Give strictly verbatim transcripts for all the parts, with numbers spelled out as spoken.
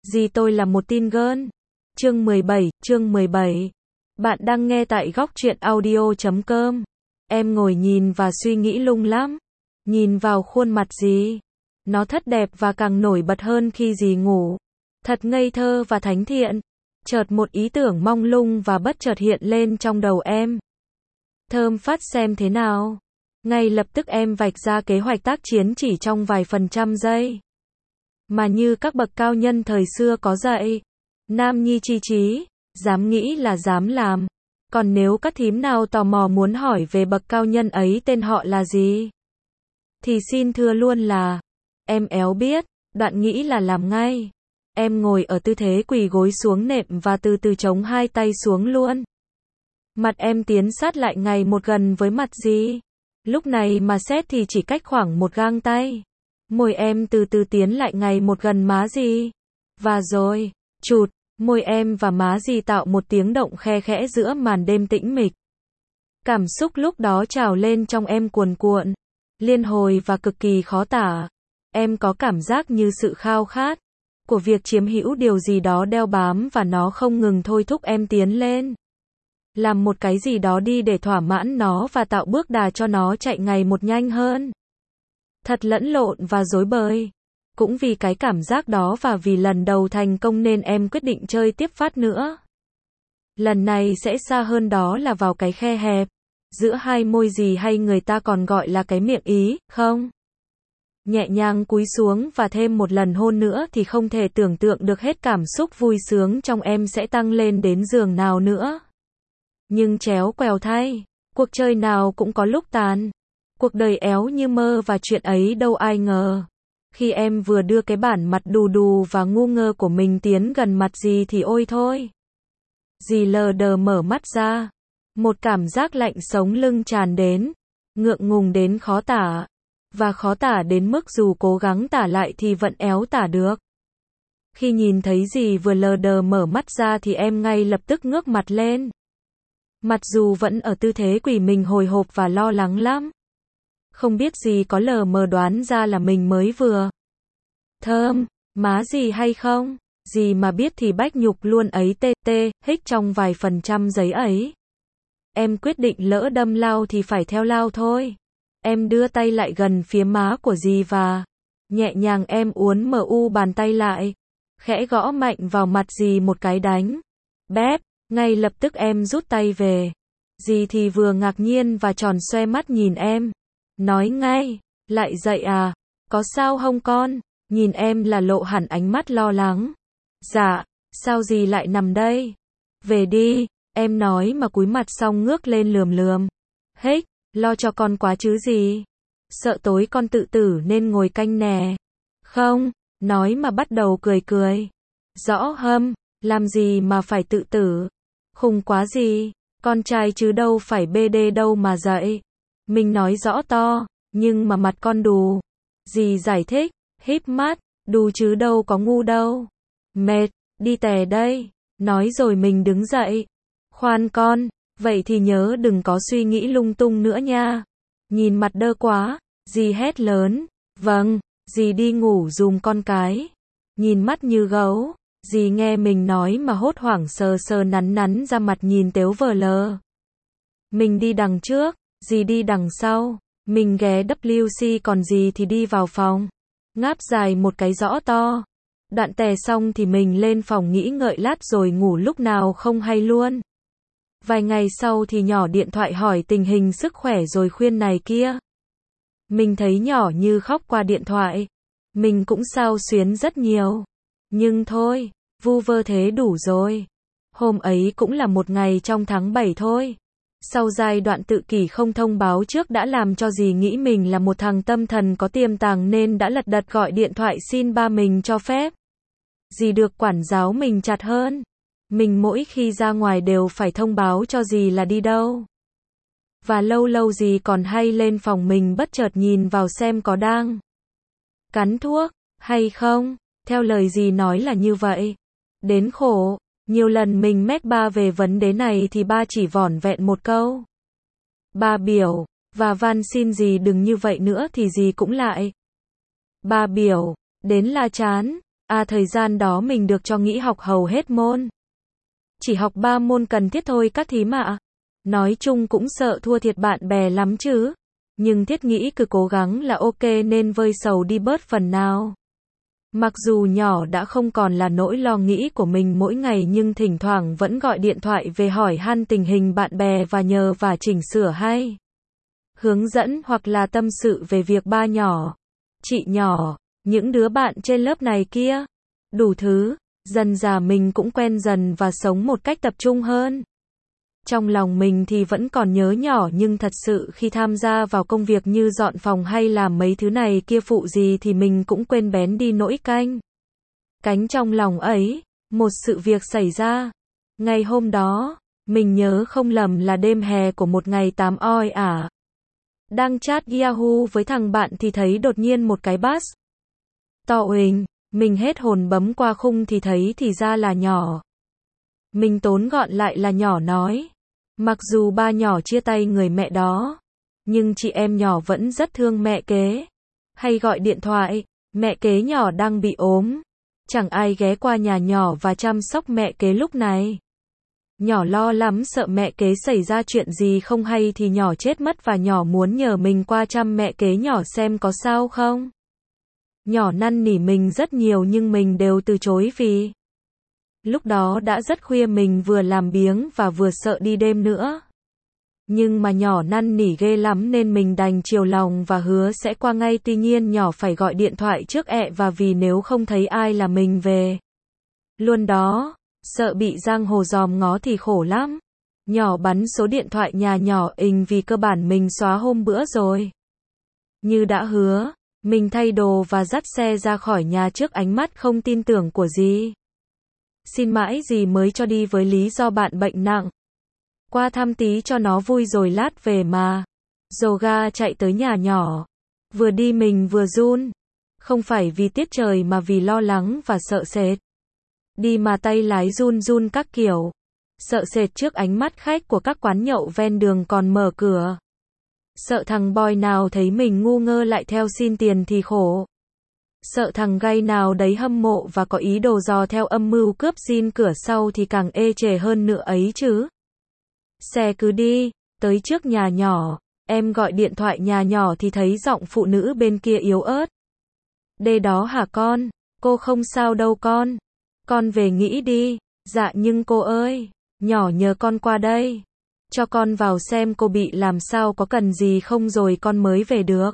Dì tôi là một teen girl. Chương mười bảy, chương mười bảy. Bạn đang nghe tại góc truyện audio chấm com. Em ngồi nhìn và suy nghĩ lung lắm. Nhìn vào khuôn mặt dì. Nó thật đẹp và càng nổi bật hơn khi dì ngủ. Thật ngây thơ và thánh thiện. Chợt một ý tưởng mông lung và bất chợt hiện lên trong đầu em. Thơm phát xem thế nào. Ngay lập tức em vạch ra kế hoạch tác chiến chỉ trong vài phần trăm giây. Mà như các bậc cao nhân thời xưa có dạy, nam nhi chi trí, dám nghĩ là dám làm. Còn nếu các thím nào tò mò muốn hỏi về bậc cao nhân ấy tên họ là gì, thì xin thưa luôn là, em éo biết, đoạn nghĩ là làm ngay. Em ngồi ở tư thế quỳ gối xuống nệm và từ từ chống hai tay xuống luôn. Mặt em tiến sát lại ngày một gần với mặt dì. Lúc này mà xét thì chỉ cách khoảng một gang tay. Môi em từ từ tiến lại ngày một gần má dì. Và rồi, chụt, môi em và má dì tạo một tiếng động khe khẽ giữa màn đêm tĩnh mịch. Cảm xúc lúc đó trào lên trong em cuồn cuộn, liên hồi và cực kỳ khó tả. Em có cảm giác như sự khao khát của việc chiếm hữu điều gì đó đeo bám và nó không ngừng thôi thúc em tiến lên. Làm một cái gì đó đi để thỏa mãn nó và tạo bước đà cho nó chạy ngày một nhanh hơn. Thật lẫn lộn và rối bời. Cũng vì cái cảm giác đó và vì lần đầu thành công nên em quyết định chơi tiếp phát nữa. Lần này sẽ xa hơn, đó là vào cái khe hẹp giữa hai môi dì, hay người ta còn gọi là cái miệng ý, không? Nhẹ nhàng cúi xuống và thêm một lần hôn nữa thì không thể tưởng tượng được hết cảm xúc vui sướng trong em sẽ tăng lên đến giường nào nữa. Nhưng chéo quèo thay, cuộc chơi nào cũng có lúc tàn. Cuộc đời éo như mơ và chuyện ấy đâu ai ngờ. Khi em vừa đưa cái bản mặt đù đù và ngu ngơ của mình tiến gần mặt dì thì ôi thôi. Dì lờ đờ mở mắt ra. Một cảm giác lạnh sống lưng tràn đến. Ngượng ngùng đến khó tả. Và khó tả đến mức dù cố gắng tả lại thì vẫn éo tả được. Khi nhìn thấy dì vừa lờ đờ mở mắt ra thì em ngay lập tức ngước mặt lên. Mặc dù vẫn ở tư thế quỳ, mình hồi hộp và lo lắng lắm. Không biết dì có lờ mờ đoán ra là mình mới vừa thơm má dì hay không? Dì mà biết thì bách nhục luôn ấy, tê tê, hích trong vài phần trăm giấy ấy. Em quyết định lỡ đâm lao thì phải theo lao thôi. Em đưa tay lại gần phía má của dì và nhẹ nhàng em uốn mờ u bàn tay lại, khẽ gõ mạnh vào mặt dì một cái đánh. Bép, ngay lập tức em rút tay về. Dì thì vừa ngạc nhiên và tròn xoe mắt nhìn em. Nói ngay, lại dậy à? Có sao không con? Nhìn em là lộ hẳn ánh mắt lo lắng. Dạ, sao dì lại nằm đây? Về đi, em nói mà cúi mặt xong ngước lên lườm lườm. Hếch, lo cho con quá chứ gì? Sợ tối con tự tử nên ngồi canh nè. Không, nói mà bắt đầu cười cười. Rõ hâm, làm gì mà phải tự tử? Khùng quá gì? Con trai chứ đâu phải bê đê đâu mà dậy. Mình nói rõ to, nhưng mà mặt con đù. Dì giải thích, híp mắt, đù chứ đâu có ngu đâu. Mệt, đi tè đây. Nói rồi mình đứng dậy. Khoan con, vậy thì nhớ đừng có suy nghĩ lung tung nữa nha. Nhìn mặt đơ quá, dì hét lớn. Vâng, dì đi ngủ dùm con cái. Nhìn mắt như gấu, dì nghe mình nói mà hốt hoảng sờ sờ nắn nắn ra mặt nhìn tếu vờ lờ. Mình đi đằng trước, dì đi đằng sau. Mình ghé vê kép xê còn dì thì đi vào phòng. Ngáp dài một cái rõ to. Đoạn tè xong thì mình lên phòng nghĩ ngợi lát rồi ngủ lúc nào không hay luôn. Vài ngày sau thì nhỏ điện thoại hỏi tình hình sức khỏe rồi khuyên này kia. Mình thấy nhỏ như khóc qua điện thoại. Mình cũng xao xuyến rất nhiều. Nhưng thôi, vu vơ thế đủ rồi. Hôm ấy cũng là một ngày trong tháng bảy thôi. Sau giai đoạn tự kỷ không thông báo trước đã làm cho dì nghĩ mình là một thằng tâm thần có tiềm tàng nên đã lật đật gọi điện thoại xin ba mình cho phép. Dì được quản giáo mình chặt hơn. Mình mỗi khi ra ngoài đều phải thông báo cho dì là đi đâu. Và lâu lâu dì còn hay lên phòng mình bất chợt nhìn vào xem có đang cắn thuốc hay không. Theo lời dì nói là như vậy. Đến khổ, nhiều lần mình mách ba về vấn đề này thì ba chỉ vỏn vẹn một câu. Ba biểu, và van xin dì đừng như vậy nữa thì dì cũng lại. Ba biểu, đến la chán. À thời gian đó mình được cho nghỉ học hầu hết môn. Chỉ học ba môn cần thiết thôi các thím ạ. Nói chung cũng sợ thua thiệt bạn bè lắm chứ. Nhưng thiết nghĩ cứ cố gắng là ok nên vơi sầu đi bớt phần nào. Mặc dù nhỏ đã không còn là nỗi lo nghĩ của mình mỗi ngày nhưng thỉnh thoảng vẫn gọi điện thoại về hỏi han tình hình bạn bè và nhờ và chỉnh sửa hay hướng dẫn hoặc là tâm sự về việc ba nhỏ, chị nhỏ, những đứa bạn trên lớp này kia. Đủ thứ, dần dà mình cũng quen dần và sống một cách tập trung hơn. Trong lòng mình thì vẫn còn nhớ nhỏ nhưng thật sự khi tham gia vào công việc như dọn phòng hay làm mấy thứ này kia phụ gì thì mình cũng quên bén đi nỗi canh cánh trong lòng ấy. Một sự việc xảy ra. Ngày hôm đó, mình nhớ không lầm là đêm hè của một ngày tám oi ả. Đang chat Yahoo với thằng bạn thì thấy đột nhiên một cái bus to huỳnh. Mình hết hồn bấm qua khung thì thấy thì ra là nhỏ. Mình tốn gọn lại là nhỏ nói. Mặc dù ba nhỏ chia tay người mẹ đó, nhưng chị em nhỏ vẫn rất thương mẹ kế. Hay gọi điện thoại, mẹ kế nhỏ đang bị ốm. Chẳng ai ghé qua nhà nhỏ và chăm sóc mẹ kế lúc này. Nhỏ lo lắm sợ mẹ kế xảy ra chuyện gì không hay thì nhỏ chết mất và nhỏ muốn nhờ mình qua chăm mẹ kế nhỏ xem có sao không. Nhỏ năn nỉ mình rất nhiều nhưng mình đều từ chối vì lúc đó đã rất khuya mình vừa làm biếng và vừa sợ đi đêm nữa. Nhưng mà nhỏ năn nỉ ghê lắm nên mình đành chiều lòng và hứa sẽ qua ngay tuy nhiên nhỏ phải gọi điện thoại trước ẹ và vì nếu không thấy ai là mình về luôn đó, sợ bị giang hồ dòm ngó thì khổ lắm. Nhỏ bắn số điện thoại nhà nhỏ ình vì cơ bản mình xóa hôm bữa rồi. Như đã hứa, mình thay đồ và dắt xe ra khỏi nhà trước ánh mắt không tin tưởng của dì. Xin mãi dì mới cho đi với lý do bạn bệnh nặng. Qua thăm tí cho nó vui rồi lát về mà. Dồ ga chạy tới nhà nhỏ. Vừa đi mình vừa run. Không phải vì tiết trời mà vì lo lắng và sợ sệt. Đi mà tay lái run run các kiểu. Sợ sệt trước ánh mắt khách của các quán nhậu ven đường còn mở cửa. Sợ thằng boy nào thấy mình ngu ngơ lại theo xin tiền thì khổ. Sợ thằng gay nào đấy hâm mộ và có ý đồ dò theo âm mưu cướp zin cửa sau thì càng ê chề hơn nữa ấy chứ. Xe cứ đi, tới trước nhà nhỏ, em gọi điện thoại nhà nhỏ thì thấy giọng phụ nữ bên kia yếu ớt. Đê đó hả con? Cô không sao đâu con. Con về nghỉ đi. Dạ nhưng cô ơi, nhỏ nhờ con qua đây. Cho con vào xem cô bị làm sao có cần gì không rồi con mới về được.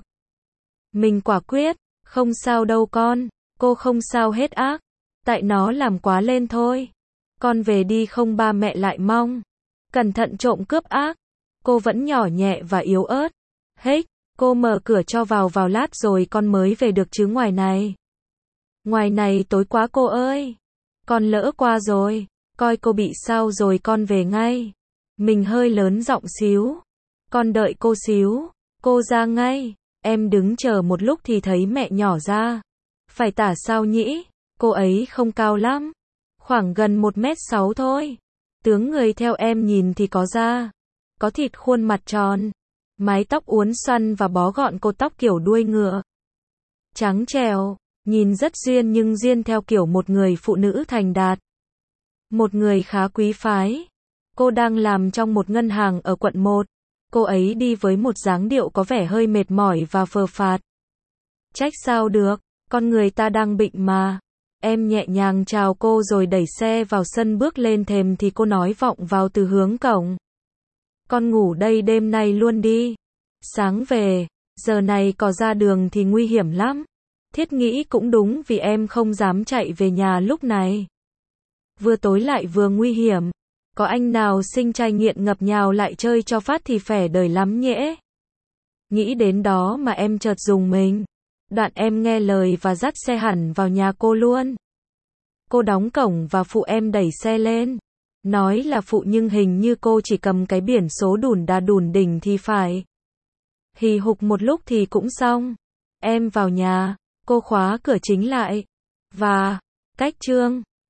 Mình quả quyết, không sao đâu con, cô không sao hết ác. Tại nó làm quá lên thôi. Con về đi không ba mẹ lại mong. Cẩn thận trộm cướp ác. Cô vẫn nhỏ nhẹ và yếu ớt. Hết, cô mở cửa cho vào vào lát rồi con mới về được chứ ngoài này. Ngoài này tối quá cô ơi. Con lỡ qua rồi. Coi cô bị sao rồi con về ngay. Mình hơi lớn giọng xíu. Con đợi cô xíu. Cô ra ngay. Em đứng chờ một lúc thì thấy mẹ nhỏ ra. Phải tả sao nhỉ? Cô ấy không cao lắm. Khoảng gần một mét sáu thôi. Tướng người theo em nhìn thì có da. Có thịt khuôn mặt tròn. Mái tóc uốn xoăn và bó gọn cột tóc kiểu đuôi ngựa. Trắng trẻo. Nhìn rất duyên nhưng duyên theo kiểu một người phụ nữ thành đạt. Một người khá quý phái. Cô đang làm trong một ngân hàng ở quận một. Cô ấy đi với một dáng điệu có vẻ hơi mệt mỏi và phờ phạt. Trách sao được, con người ta đang bệnh mà. Em nhẹ nhàng chào cô rồi đẩy xe vào sân bước lên thềm thì cô nói vọng vào từ hướng cổng. Con ngủ đây đêm nay luôn đi. Sáng về, giờ này có ra đường thì nguy hiểm lắm. Thiết nghĩ cũng đúng vì em không dám chạy về nhà lúc này. Vừa tối lại vừa nguy hiểm. Có anh nào sinh trai nghiện ngập nhào lại chơi cho phát thì phẻ đời lắm nhẽ. Nghĩ đến đó mà em chợt rùng mình. Đoạn em nghe lời và dắt xe hẳn vào nhà cô luôn. Cô đóng cổng và phụ em đẩy xe lên. Nói là phụ nhưng hình như cô chỉ cầm cái biển số đủn đà đủn đỉnh thì phải. Hì hục một lúc thì cũng xong. Em vào nhà, cô khóa cửa chính lại. Và, cách trương.